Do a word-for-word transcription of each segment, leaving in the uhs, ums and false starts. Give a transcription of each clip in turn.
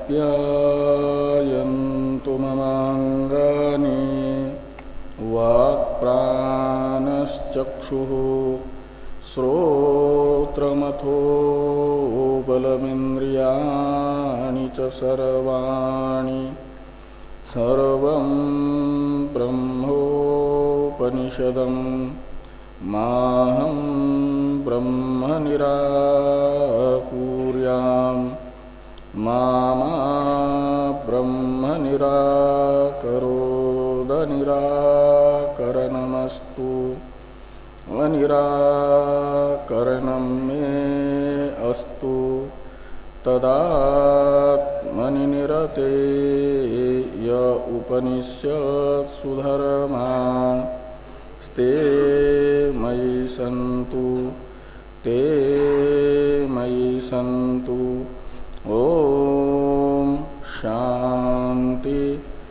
आप्यायन्तु ममाङ्गानि वाक्प्राणश्चक्षुः श्रोत्रमथो बलमिन्द्रियाणि च सर्वाणि सर्वं ब्रह्मोपनिषदं माहं ब्रह्म निराकुर्याम् मा मा ब्रह्म निराकरोद निराकरणमस्तु अनिराकरणं मे अस्तु तदात्मनि निरते य उपनिषत्सु धर्मा स्ते मयि सन्तु ते मयि सन्तु। ओम शांति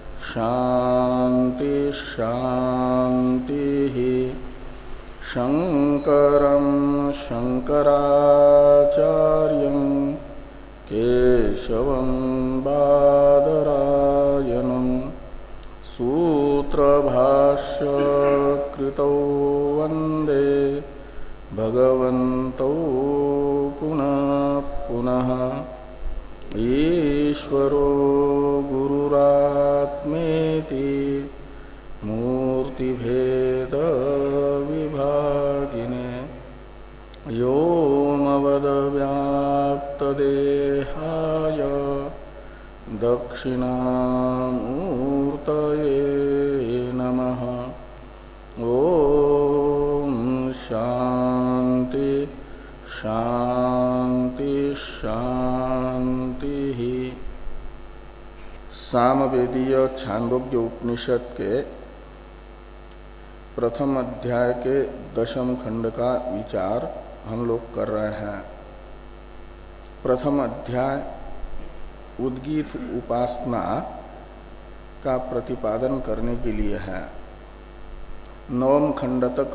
शांति शांति। शंकरं शंकराचार्यं केशवं बादरायणं सूत्रभाष्यकृतौ वन्दे भगवन्तौ पुनः पुनः। ईश्वरो गुरुरात्मेति मूर्तिभेद विभागिने व्योमवद्व्याप्तदेहाय दक्षिणामूर्तये नमः। ओम शांति शांति शांति। सामवेदीय छांदोग्य उपनिषद के प्रथम अध्याय के दशम खंड का विचार हम लोग कर रहे हैं। प्रथम अध्याय उद्गीत उपासना का प्रतिपादन करने के लिए है। नवम खंड तक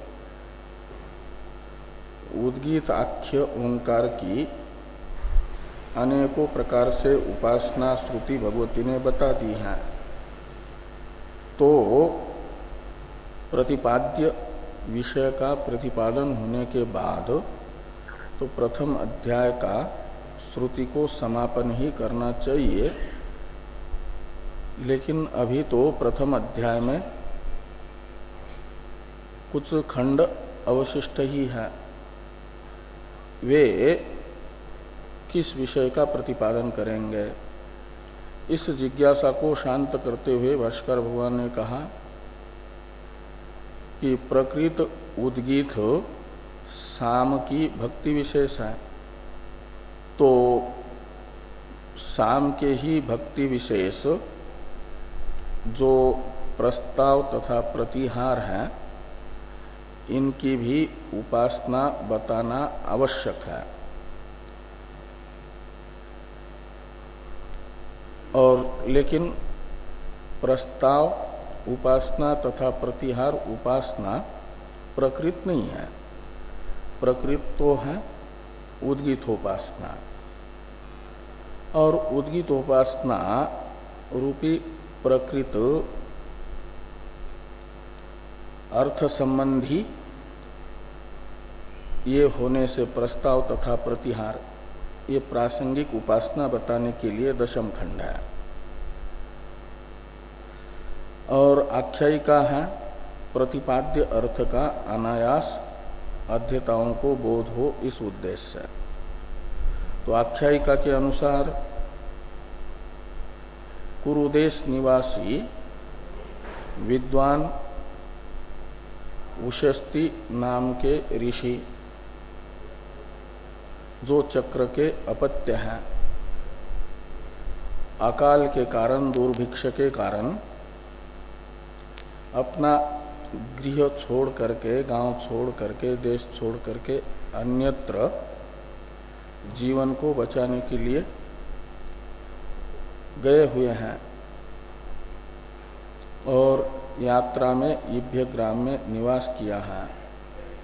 उद्गीत आख्य ओंकार की अनेकों प्रकार से उपासना श्रुति भगवती ने बता दी है। तो प्रतिपाद्य विषय का प्रतिपादन होने के बाद तो प्रथम अध्याय का श्रुति को समापन ही करना चाहिए, लेकिन अभी तो प्रथम अध्याय में कुछ खंड अवशिष्ट ही है। वे किस विषय का प्रतिपादन करेंगे, इस जिज्ञासा को शांत करते हुए भाष्कर भगवान ने कहा कि प्रकृत उद्गीत साम की भक्ति विशेष है, तो साम के ही भक्ति विशेष जो प्रस्ताव तथा प्रतिहार है इनकी भी उपासना बताना आवश्यक है। और लेकिन प्रस्ताव उपासना तथा प्रतिहार उपासना प्रकृत नहीं है। प्रकृत तो है उद्गीतोपासना, और उद्गीतोपासना रूपी प्रकृत अर्थ संबंधी ये होने से प्रस्ताव तथा प्रतिहार ये प्रासंगिक उपासना बताने के लिए दशम खंड है। और आख्यायिका है प्रतिपाद्य अर्थ का अनायास अध्येताओं को बोध हो, इस उद्देश्य से। तो आख्यायिका के अनुसार कुरुदेश निवासी विद्वान उशस्ति नाम के ऋषि जो चक्र के अपत्य हैं, अकाल के कारण दुर्भिक्ष के कारण अपना गृह छोड़ करके, गांव छोड़ करके, देश छोड़ करके अन्यत्र जीवन को बचाने के लिए गए हुए हैं और यात्रा में इभ्यग्राम में निवास किया है।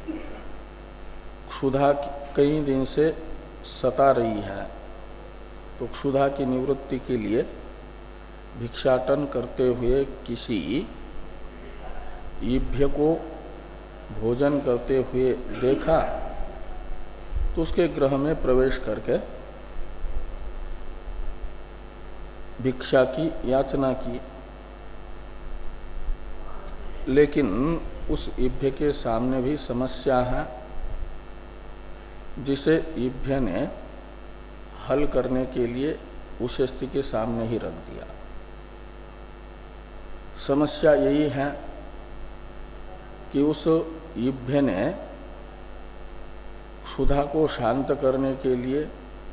क्षुधा कई दिन से सता रही है, तो क्षुधा की निवृत्ति के लिए भिक्षाटन करते हुए किसी ईभ्य को भोजन करते हुए देखा तो उसके गृह में प्रवेश करके भिक्षा की याचना की, लेकिन उस ईभ्य के सामने भी समस्या है जिसे ईभ्य ने हल करने के लिए उशस्ती के सामने ही रख दिया। समस्या यही है कि उस ईभ्य ने क्षुधा को शांत करने के लिए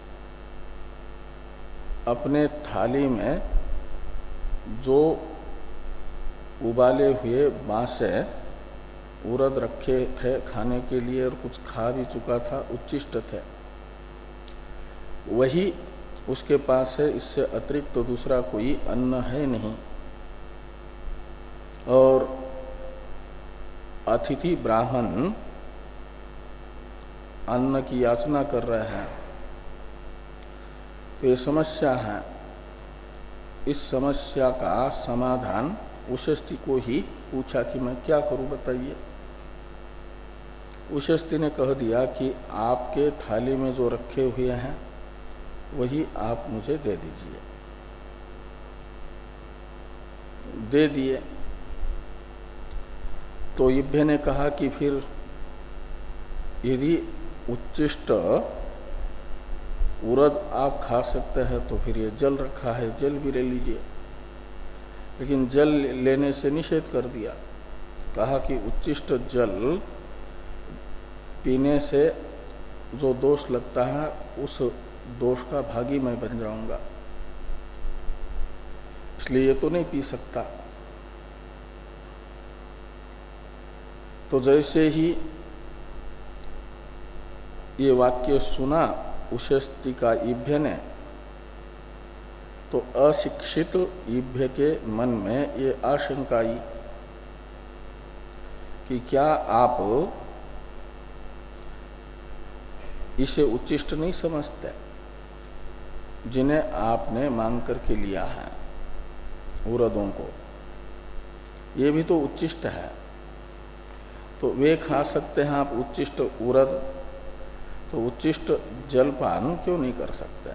अपने थाली में जो उबाले हुए बांसे उड़द रखे थे खाने के लिए और कुछ खा भी चुका था, उच्चिष्ट थे, वही उसके पास है। इससे अतिरिक्त तो दूसरा कोई अन्न है नहीं। और अतिथि ब्राह्मण अन्न की याचना कर रहे हैं, तो ये समस्या है। इस समस्या का समाधान उशस्ती को ही पूछा कि मैं क्या करूं बताइए। उशस्ती ने कह दिया कि आपके थाली में जो रखे हुए हैं वही आप मुझे दे दीजिए। दे दिए तो ईभ्य ने कहा कि फिर यदि उच्चिष्ट उड़द आप खा सकते हैं तो फिर ये जल रखा है, जल भी ले लीजिए। लेकिन जल लेने से निषेध कर दिया। कहा कि उच्चिष्ट जल पीने से जो दोष लगता है उस दोष का भागी मैं बन जाऊंगा, इसलिए ये तो नहीं पी सकता। तो जैसे ही ये वाक्य सुना उशस्ती का ईभ्य ने, तो अशिक्षित ईभ्य के मन में ये आशंका आई कि क्या आप इसे उच्चिष्ट नहीं समझते जिन्हें आपने मांग करके लिया है उड़दों को, ये भी तो उच्चिष्ट है। तो वे खा सकते हैं, आप उच्चिष्ट उड़द, तो उच्चिष्ट जलपान क्यों नहीं कर सकते।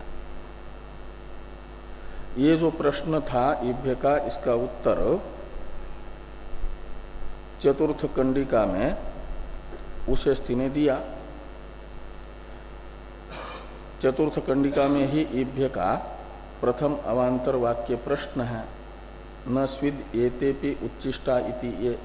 ये जो प्रश्न था ईभ्य का, इसका उत्तर चतुर्थ कंडिका में उशस्ती ने दिया। चतुर्थ कंडिका में ही ईभ्य का प्रथम अवांतर वाक्य प्रश्न है, न स्विद एतेपि उच्चिष्टा इति ये।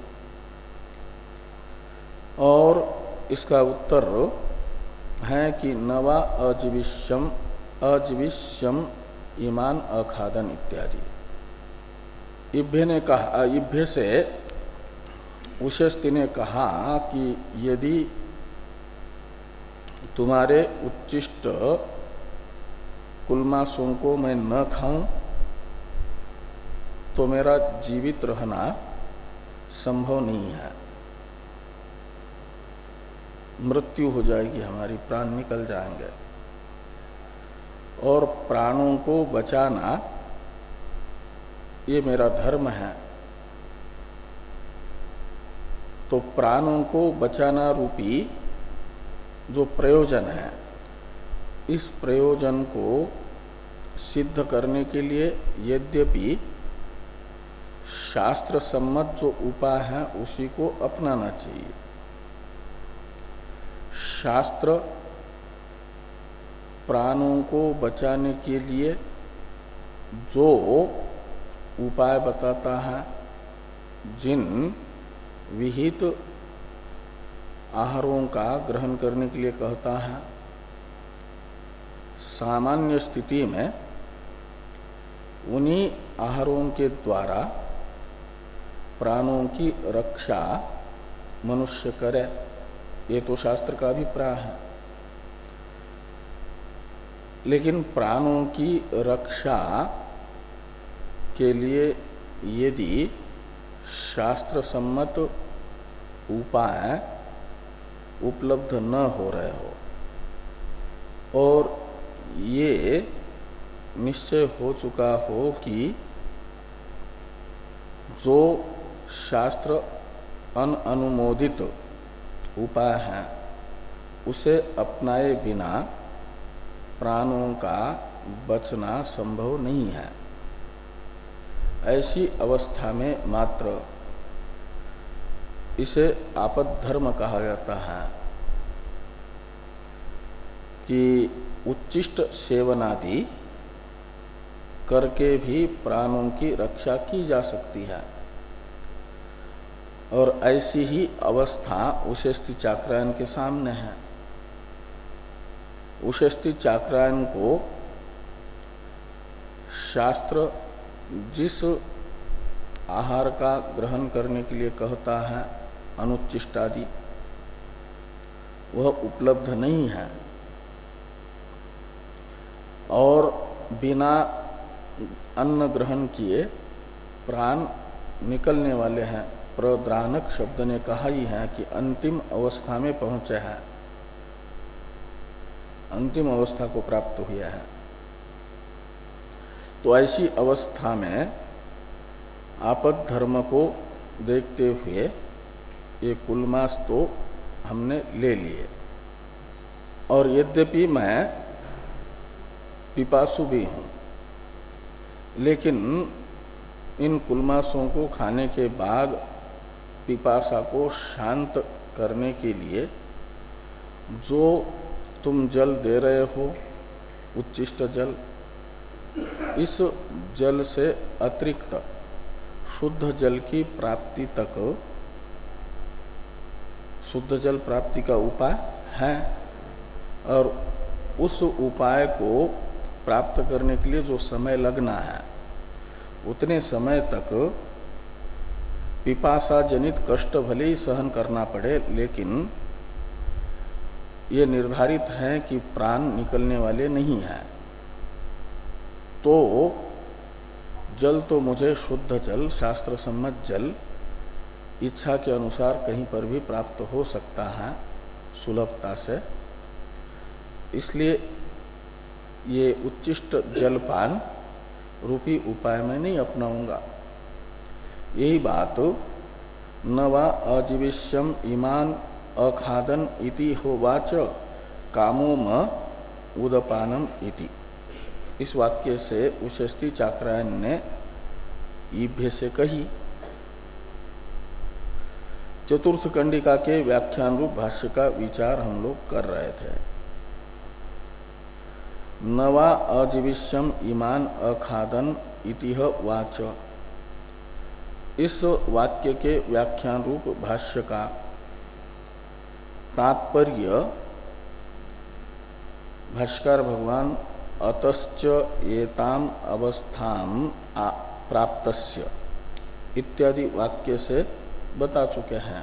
और इसका उत्तर है कि नवा अजीविष्यम अजीविष्यम ईमान अखादन इत्यादि। ईभ्य ने कहा, ईभ्य से उशस्ती ने कहा कि यदि तुम्हारे उच्चिष्ट कुलमासों को मैं न खाऊं तो मेरा जीवित रहना संभव नहीं है, मृत्यु हो जाएगी, हमारी प्राण निकल जाएंगे। और प्राणों को बचाना ये मेरा धर्म है। तो प्राणों को बचाना रूपी जो प्रयोजन है, इस प्रयोजन को सिद्ध करने के लिए यद्यपि शास्त्र सम्मत जो उपाय है उसी को अपनाना चाहिए। शास्त्र प्राणों को बचाने के लिए जो उपाय बताता है, जिन विहित आहारों का ग्रहण करने के लिए कहता है, सामान्य स्थिति में उन्हीं आहारों के द्वारा प्राणों की रक्षा मनुष्य करे, ये तो शास्त्र का अभिप्राय है। लेकिन प्राणों की रक्षा के लिए यदि शास्त्र सम्मत उपाय उपलब्ध न हो रहे हो और ये निश्चय हो चुका हो कि जो शास्त्र अनअनुमोदित उपाय है उसे अपनाए बिना प्राणों का बचना संभव नहीं है। ऐसी अवस्था में मात्र इसे आपद्धर्म कहा जाता है कि उच्चिष्ट सेवनादि करके भी प्राणों की रक्षा की जा सकती है। और ऐसी ही अवस्था उषस्ति चाक्रायन के सामने है। उषस्ति चाक्रायन को शास्त्र जिस आहार का ग्रहण करने के लिए कहता है अनुच्चिष्टादि, वह उपलब्ध नहीं है और बिना अन्न ग्रहण किए प्राण निकलने वाले हैं। प्रद्रानक शब्द ने कहा ही है कि अंतिम अवस्था में पहुंचे हैं, अंतिम अवस्था को प्राप्त हुआ है। तो ऐसी अवस्था में आपद धर्म को देखते हुए ये कुलमास तो हमने ले लिए। और यद्यपि मैं पिपासु भी हूं, लेकिन इन कुलमासों को खाने के बाद पिपासा को शांत करने के लिए जो तुम जल दे रहे हो, उच्चिष्ट जल, इस जल से अतिरिक्त शुद्ध जल की प्राप्ति तक शुद्ध जल प्राप्ति का उपाय है। और उस उपाय को प्राप्त करने के लिए जो समय लगना है उतने समय तक पिपासा जनित कष्ट भले ही सहन करना पड़े, लेकिन ये निर्धारित है कि प्राण निकलने वाले नहीं हैं। तो जल तो मुझे शुद्ध जल, शास्त्र सम्मत जल इच्छा के अनुसार कहीं पर भी प्राप्त हो सकता है सुलभता से। इसलिए ये उच्चिष्ट जलपान रूपी उपाय में नहीं अपनाऊंगा। यही बात न वा अजीविष्यम ईमान अखादन इति होवाच कामो म उदपानम इति। इस वाक्य से उषस्ति चाक्रायन ने ईभ्य से कही। चतुर्थ कंडिका के व्याख्यान रूप भाष्य का विचार हम लोग कर रहे थे। नवा अजीविष्यम ईमान अखादन इतिह वाच, इस वाक्य के व्याख्यान रूप भाष्य का तात्पर्य भाष्यकार भगवान अतश्च एताम अवस्थाम प्राप्तस्य इत्यादि वाक्य से बता चुके हैं।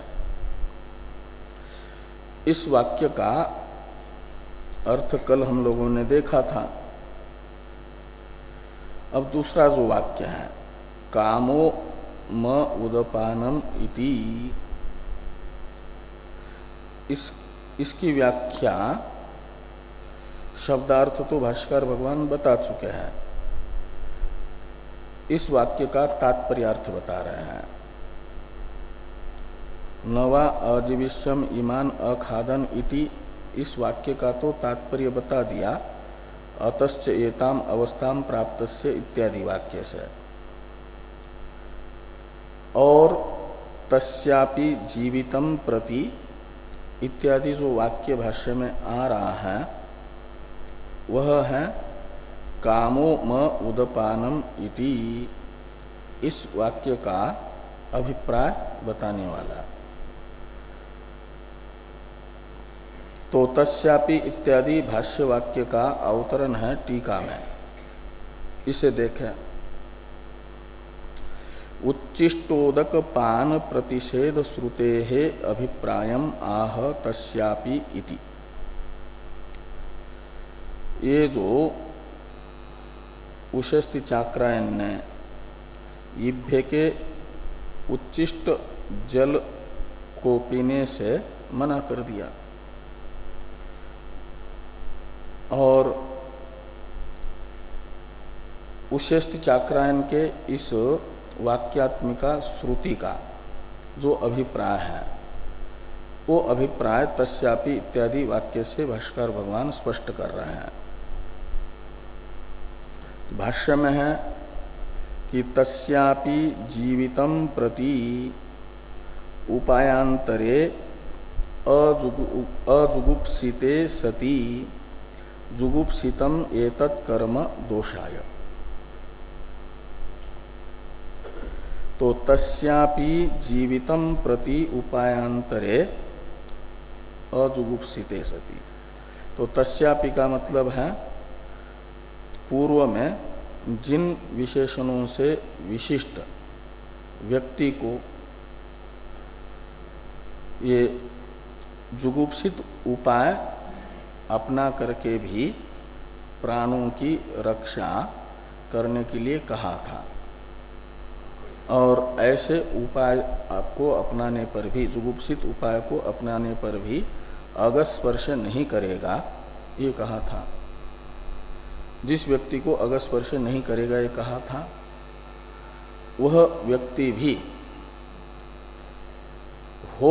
इस वाक्य का अर्थ कल हम लोगों ने देखा था। अब दूसरा जो वाक्य है कामो म उदपानम इति, इस इसकी व्याख्या शब्दार्थ तो भाष्यकार भगवान बता चुके हैं। इस वाक्य का तात्पर्यार्थ बता रहे हैं। नवा अजीविष्यम ईमान अखादन इति, इस वाक्य का तो तात्पर्य बता दिया अतश्च एताम अवस्थाम प्राप्तस्य इत्यादि वाक्य से। और तस्यापि जीवितम प्रति इत्यादि जो वाक्य भाष्य में आ रहा है वह है कामो म उदपानम इति, इस वाक्य का अभिप्राय बताने वाला। तो तस्यापि इत्यादि भाष्य वाक्य का अवतरण है टीका में। इसे देखें। उच्चिष्टोदक पान प्रतिषेध श्रुते है अभिप्रायम आह तस्यापि इति। ये जो उषस्ति चाक्रायन ने इभ्य के उच्चिष्ट जल को पीने से मना कर दिया और उष्यस्ति चाक्रायन के इस वाक्यात्मिका श्रुति का जो अभिप्राय है वो अभिप्राय तस्यापि इत्यादि वाक्य से भाष्कर भगवान स्पष्ट कर रहे हैं। भाष्य में है कि तस्यापि जीवितम प्रति उपायांतरे अजुगुप्सिते सति जुगुप्सितम एतत् कर्म दोषाय। तो तस्यापि जीवितम प्रति उपायांतरे अजुगुप्सिते सति, तो तस्यापि का मतलब है पूर्व में जिन विशेषणों से विशिष्ट व्यक्ति को ये जुगुप्सित उपाय अपना करके भी प्राणों की रक्षा करने के लिए कहा था, और ऐसे उपाय को अपनाने पर भी, जुगुप्सित उपाय को अपनाने पर भी अगस्पर्श नहीं करेगा ये कहा था। जिस व्यक्ति को अगस्पर्श नहीं करेगा ये कहा था, वह व्यक्ति भी हो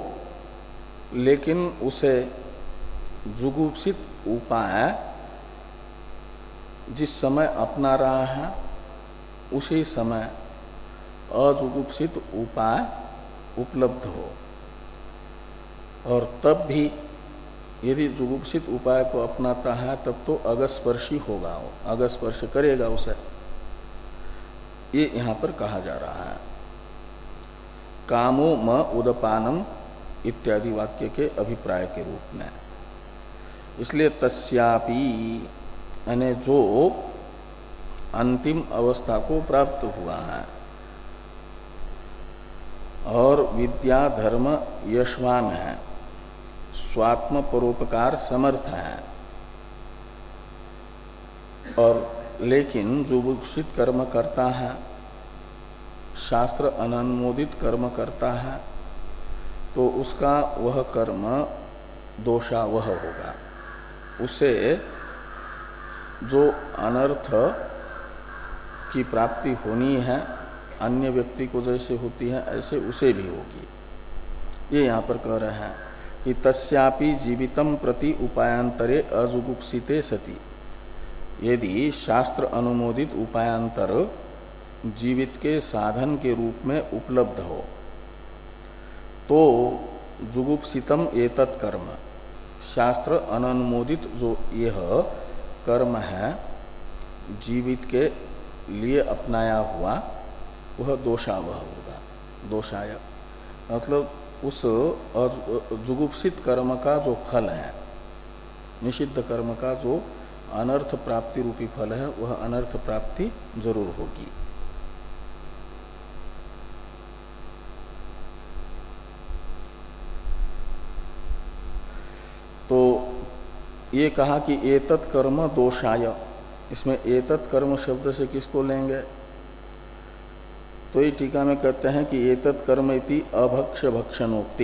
लेकिन उसे जुगुप्सित उपाय जिस समय अपना रहा है उसी समय अजुगुप्सित उपाय उपलब्ध हो, और तब भी यदि जुगुप्सित उपाय को अपनाता है तब तो अगस्पर्शी होगा, वो अगस्पर्श करेगा उसे, ये यहाँ पर कहा जा रहा है। कामो म उदपानम इत्यादि वाक्य के अभिप्राय के रूप में। इसलिए तस्यापि यानी जो अंतिम अवस्था को प्राप्त हुआ है और विद्या धर्म यशवान है, स्वात्म परोपकार समर्थ है, और लेकिन जुगुप्सित कर्म करता है, शास्त्र अनुमोदित कर्म करता है, तो उसका वह कर्म दोषावह होगा। उसे जो अनर्थ की प्राप्ति होनी है अन्य व्यक्ति को जैसे होती है ऐसे उसे भी होगी। ये यहाँ पर कह रहे हैं कि तस्यापि जीवितम प्रति उपायांतरे अजुगुप्सिते सति, यदि शास्त्र अनुमोदित उपायांतर जीवित के साधन के रूप में उपलब्ध हो तो जुगुप्सितम एतत् कर्म, शास्त्र अनुमोदित जो यह कर्म है जीवित के लिए अपनाया हुआ वह दोषावह होगा। दोषाय मतलब उस जुगुप्सित कर्म का जो फल है, निषिद्ध कर्म का जो अनर्थ प्राप्ति रूपी फल है वह अनर्थ प्राप्ति जरूर होगी। तो ये कहा कि एतत् कर्म दोषाय, इसमें एतत् कर्म शब्द से किसको लेंगे? तो ये टीका में कहते हैं कि एतत् कर्म इति अभक्ष भक्षणोक्ति।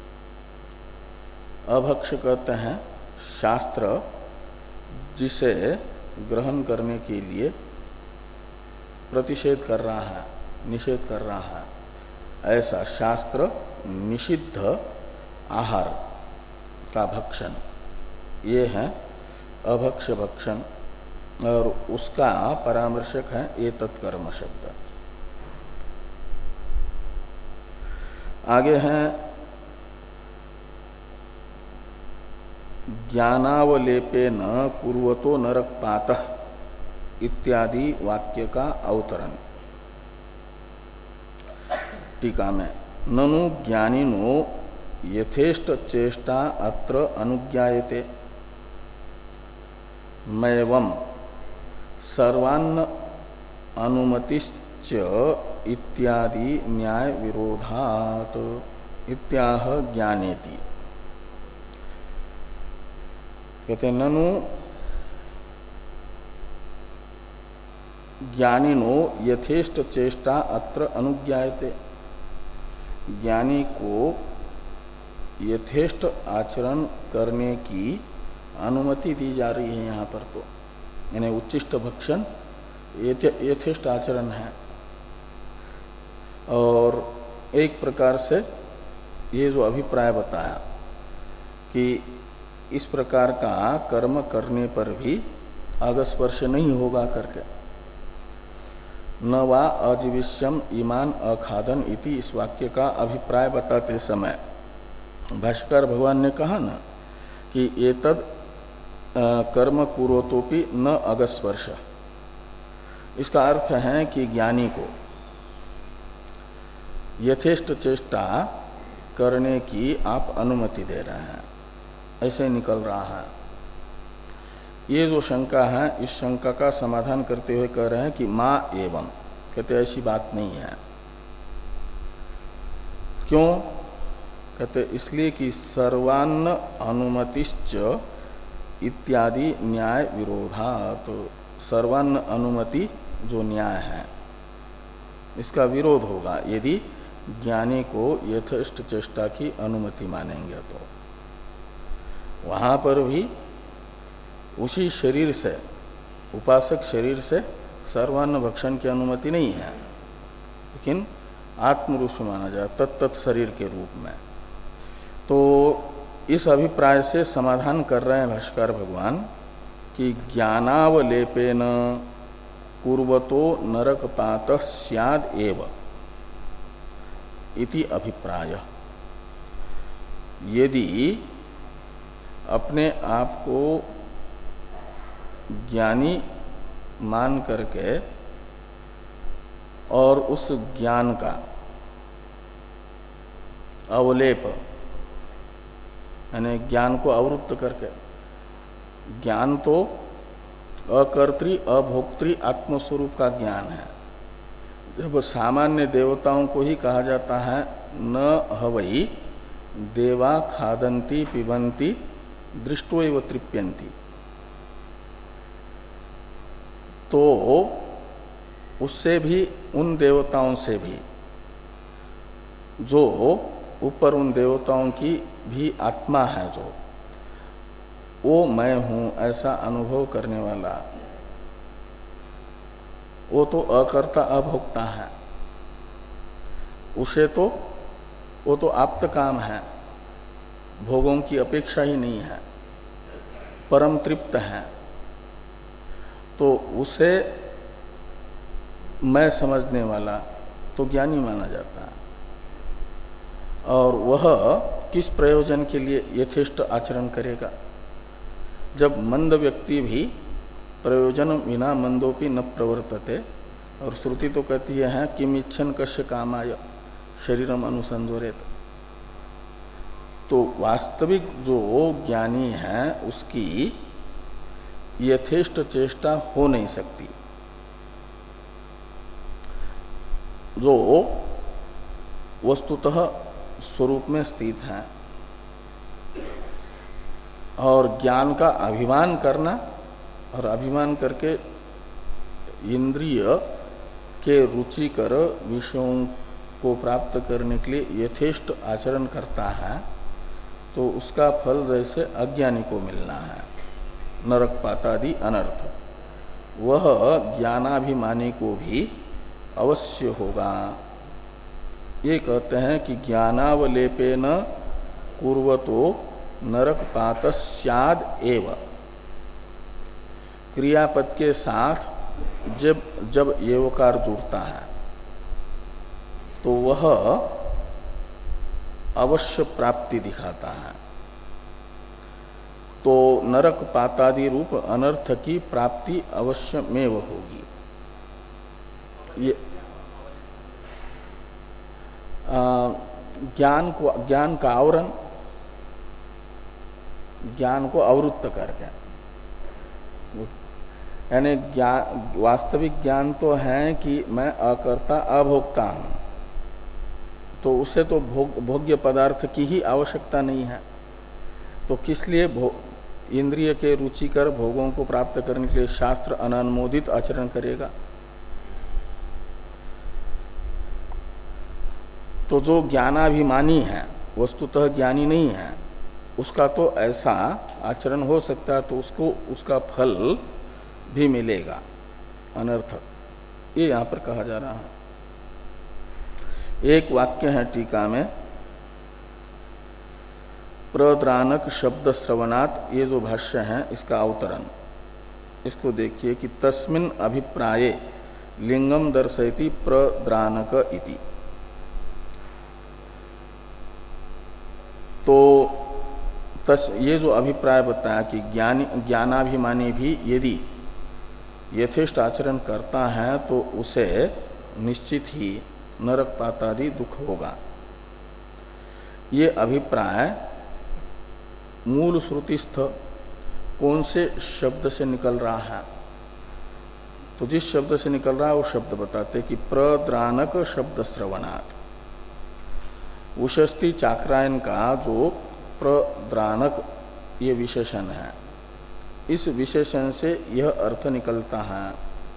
अभक्ष कहते हैं शास्त्र जिसे ग्रहण करने के लिए प्रतिषेध कर रहा है, निषेध कर रहा है, ऐसा शास्त्र निषिद्ध आहार का भक्षण, ये है अभक्ष भक्षण, और उसका परामर्शक है एतत् कर्म शब्द। आगे हैं ज्ञानावलेपे न पूर्वतो नरकपातः इत्यादि वाक्य का अवतरण। टीका में ननु ज्ञानिनो यथेष्ट चेष्टा अत्र अनुज्ञायते मैवं सर्वान्न अनुमतिश्च इत्यादि न्याय विरोधात इत्याह ज्ञानेति। कहते ननु ज्ञानिनो यथेष्ट चेष्टा अत्र अनुज्ञायते, ज्ञानी को यथेष्ट आचरण करने की अनुमति दी जा रही है यहाँ पर। तो यानी उच्चिष्ट भक्षण यथेष्ट आचरण है। और एक प्रकार से ये जो अभिप्राय बताया कि इस प्रकार का कर्म करने पर भी अगस्पर्श नहीं होगा करके, न वा अजीविष्यम ईमान अखादन इति, इस वाक्य का अभिप्राय बताते समय भाष्कर भगवान ने कहा ना कि एतद कर्म कुरोतोपि न अगस्पर्श। इसका अर्थ है कि ज्ञानी को यथेष्ट चेष्टा करने की आप अनुमति दे रहे हैं, ऐसे निकल रहा है। ये जो शंका है, इस शंका का समाधान करते हुए कह रहे हैं कि माँ एवं, कहते ऐसी बात नहीं है। क्यों? कहते इसलिए कि सर्वान्न अनुमतिश्च इत्यादि न्याय विरोधात्, तो सर्वान्न अनुमति जो न्याय है इसका विरोध होगा यदि ज्ञानी को यथेष्ट चेष्टा की अनुमति मानेंगे। तो वहां पर भी उसी शरीर से, उपासक शरीर से सर्वान्न भक्षण की अनुमति नहीं है, लेकिन आत्म रूप से माना जाए, तत्त शरीर के रूप में। तो इस अभिप्राय से समाधान कर रहे हैं भाष्कर भगवान कि ज्ञानावलेपेन पूर्वतो नरकपात स्याद एव इति अभिप्राय। यदि अपने आप को ज्ञानी मान करके और उस ज्ञान का अवलेप, यानी ज्ञान को आवृत्त करके, ज्ञान तो अकर्तृ अभोक्तृ आत्मस्वरूप का ज्ञान है। जब सामान्य देवताओं को ही कहा जाता है न हवई देवा खादंती पिबंती दृष्टो एव तृप्यंती, तो उससे भी, उन देवताओं से भी जो ऊपर उन देवताओं की भी आत्मा है, जो वो मैं हूं ऐसा अनुभव करने वाला, वो तो अकर्ता अभोक्ता है। उसे तो, वो तो आप्त काम है, भोगों की अपेक्षा ही नहीं है, परम तृप्त है। तो उसे मैं समझने वाला तो ज्ञानी माना जाता है। और वह किस प्रयोजन के लिए यथेष्ट आचरण करेगा? जब मंद व्यक्ति भी प्रयोजन विना मंदोपि न प्रवर्तते, और श्रुति तो कहती है किम इच्छन कश्य कामाय शरीरम अनुसंजोरेत। तो वास्तविक जो ज्ञानी है उसकी यथेष्ट चेष्टा हो नहीं सकती। जो वस्तुतः स्वरूप में स्थित है, और ज्ञान का अभिमान करना, और अभिमान करके इंद्रिय के रुचिकर विषयों को प्राप्त करने के लिए यथेष्ट आचरण करता है, तो उसका फल जैसे अज्ञानी को मिलना है, नरक पातादि अनर्थ, वह ज्ञानाभिमानी को भी अवश्य होगा। ये कहते हैं कि ज्ञानावलेपेन पूर्वतो नरक पात स्याद एव। क्रियापद के साथ जब जब एवकार जुड़ता है तो वह अवश्य प्राप्ति दिखाता है। तो नरक पातादि रूप अनर्थ की प्राप्ति अवश्य में वह होगी। ये ज्ञान को, ज्ञान का आवरण, ज्ञान को आवृत्त करके, यानी ज्ञान, वास्तविक ज्ञान तो है कि मैं अकर्ता अभोक्ता हूं, तो उससे तो भोग, भोग्य पदार्थ की ही आवश्यकता नहीं है। तो किस लिए इंद्रिय के रुचिकर भोगों को प्राप्त करने के लिए शास्त्र अननुमोदित आचरण करेगा? तो जो ज्ञानाभिमानी है, वस्तुतः ज्ञानी नहीं है, उसका तो ऐसा आचरण हो सकता है, तो उसको उसका फल भी मिलेगा। अनर्थक, ये यहां पर कहा जा रहा है। एक वाक्य है टीका में, प्रद्रानक शब्द श्रवणात्, ये जो भाष्य है इसका अवतरण, इसको देखिए कि तस्मिन् अभिप्राये लिंगम दर्शयति प्रद्रानक इति। तो तस ये जो अभिप्राय बताया कि ज्ञानी ज्ञानाभिमानी भी यदि यथेष्ट आचरण करता है तो उसे निश्चित ही नरक पातादि दुख होगा, ये अभिप्राय मूल श्रुतिस्थ कौन से शब्द से निकल रहा है? तो जिस शब्द से निकल रहा है वो शब्द बताते कि प्रद्रानक शब्द श्रवणात्। उशस्ति चाक्रायन का जो प्रद्रानक ये विशेषण है, इस विशेषण से यह अर्थ निकलता है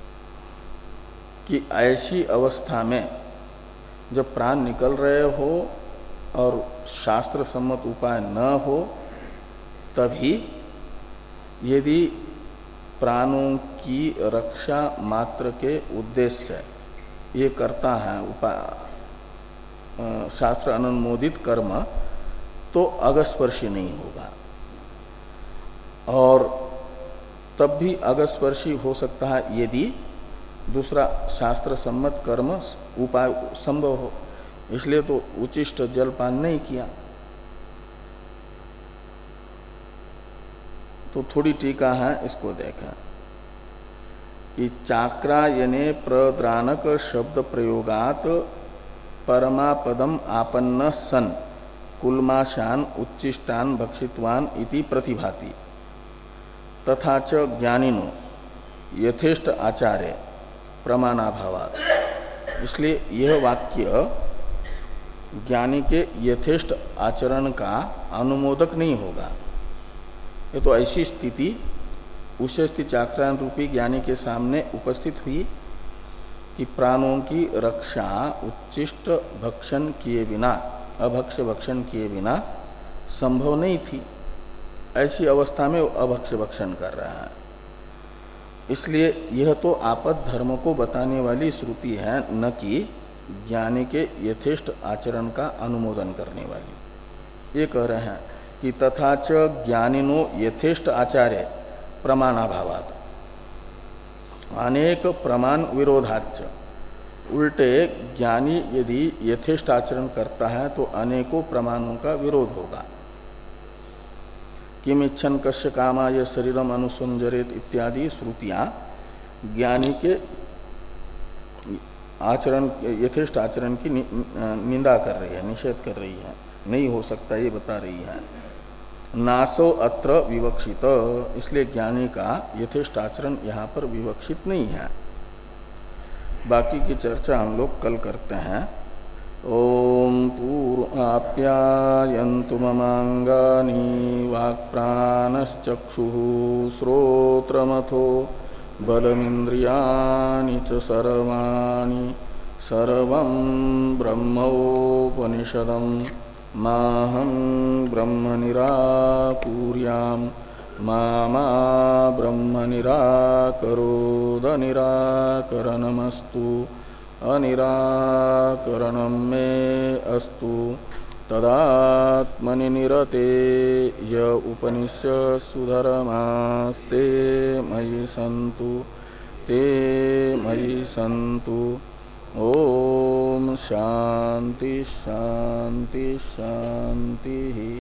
कि ऐसी अवस्था में जब प्राण निकल रहे हो और शास्त्र सम्मत उपाय न हो, तभी यदि प्राणों की रक्षा मात्र के उद्देश्य से ये करता है उपाय शास्त्र अनुमोदित कर्म, तो अगस्पर्शी नहीं होगा। और तब भी अगस्पर्शी हो सकता है यदि दूसरा शास्त्र सम्मत कर्म उपाय संभव हो, इसलिए तो उचिष्ट जलपान नहीं किया। तो थोड़ी टीका है, इसको देखा कि चाक्रायने प्रद्रानक शब्द प्रयोगात परमापदम आपन्न सन कुलमाशान उच्चिष्टान भक्षितवान इति प्रतिभाति तथा च ज्ञानिनो यथेष्ट आचार्य प्रमाणाभावात्। इसलिए यह वाक्य ज्ञानी के यथेष्ट आचरण का अनुमोदक नहीं होगा। ये तो ऐसी स्थिति उशस्ति चाक्रायन रूपी ज्ञानी के सामने उपस्थित हुई कि प्राणों की रक्षा उच्चिष्ट भक्षण किए बिना, अभक्ष्य भक्षण किए बिना संभव नहीं थी। ऐसी अवस्था में वो अभक्ष्य भक्षण कर रहा है। इसलिए यह तो आपद धर्म को बताने वाली श्रुति है, न कि ज्ञानी के यथेष्ट आचरण का अनुमोदन करने वाली। ये कह रहे हैं कि तथा च ज्ञानिनो यथेष्ट आचार्य प्रमाणाभावात्, अनेक प्रमाण विरोधाच। उल्टे ज्ञानी यदि यथेष्ट आचरण करता है तो अनेकों प्रमाणों का विरोध होगा। किम इच्छन कस्य कामाय शरीरम अनुसंजरेत इत्यादि श्रुतियां ज्ञानी के आचरण, यथेष्ट आचरण की निंदा कर रही है, निषेध कर रही है, नहीं हो सकता ये बता रही है। नासो अत्र विवक्षित, इसलिए ज्ञानी का यथेष्ट आचरण यहाँ पर विवक्षित नहीं है। बाकी की चर्चा हम लोग कल करते हैं। ओम पूर्वाप्यायन्तु ममांगानि वाक्प्राणश्चक्षुः श्रोत्रमथो बलमिन्द्रियाणि च सर्वाणि सर्वं ब्रह्मोपनिषदम् माहं ब्रह्म निराकुर्यां मा मा ब्रह्म निराकरोद निराकरणमस्तु अनिराकरणं मे अस्तु तदात्मनि निरते य उपनिषत्सु धर्मास्ते मयि सन्तु ते मयि सन्तु। ओम शांति शांति शांति।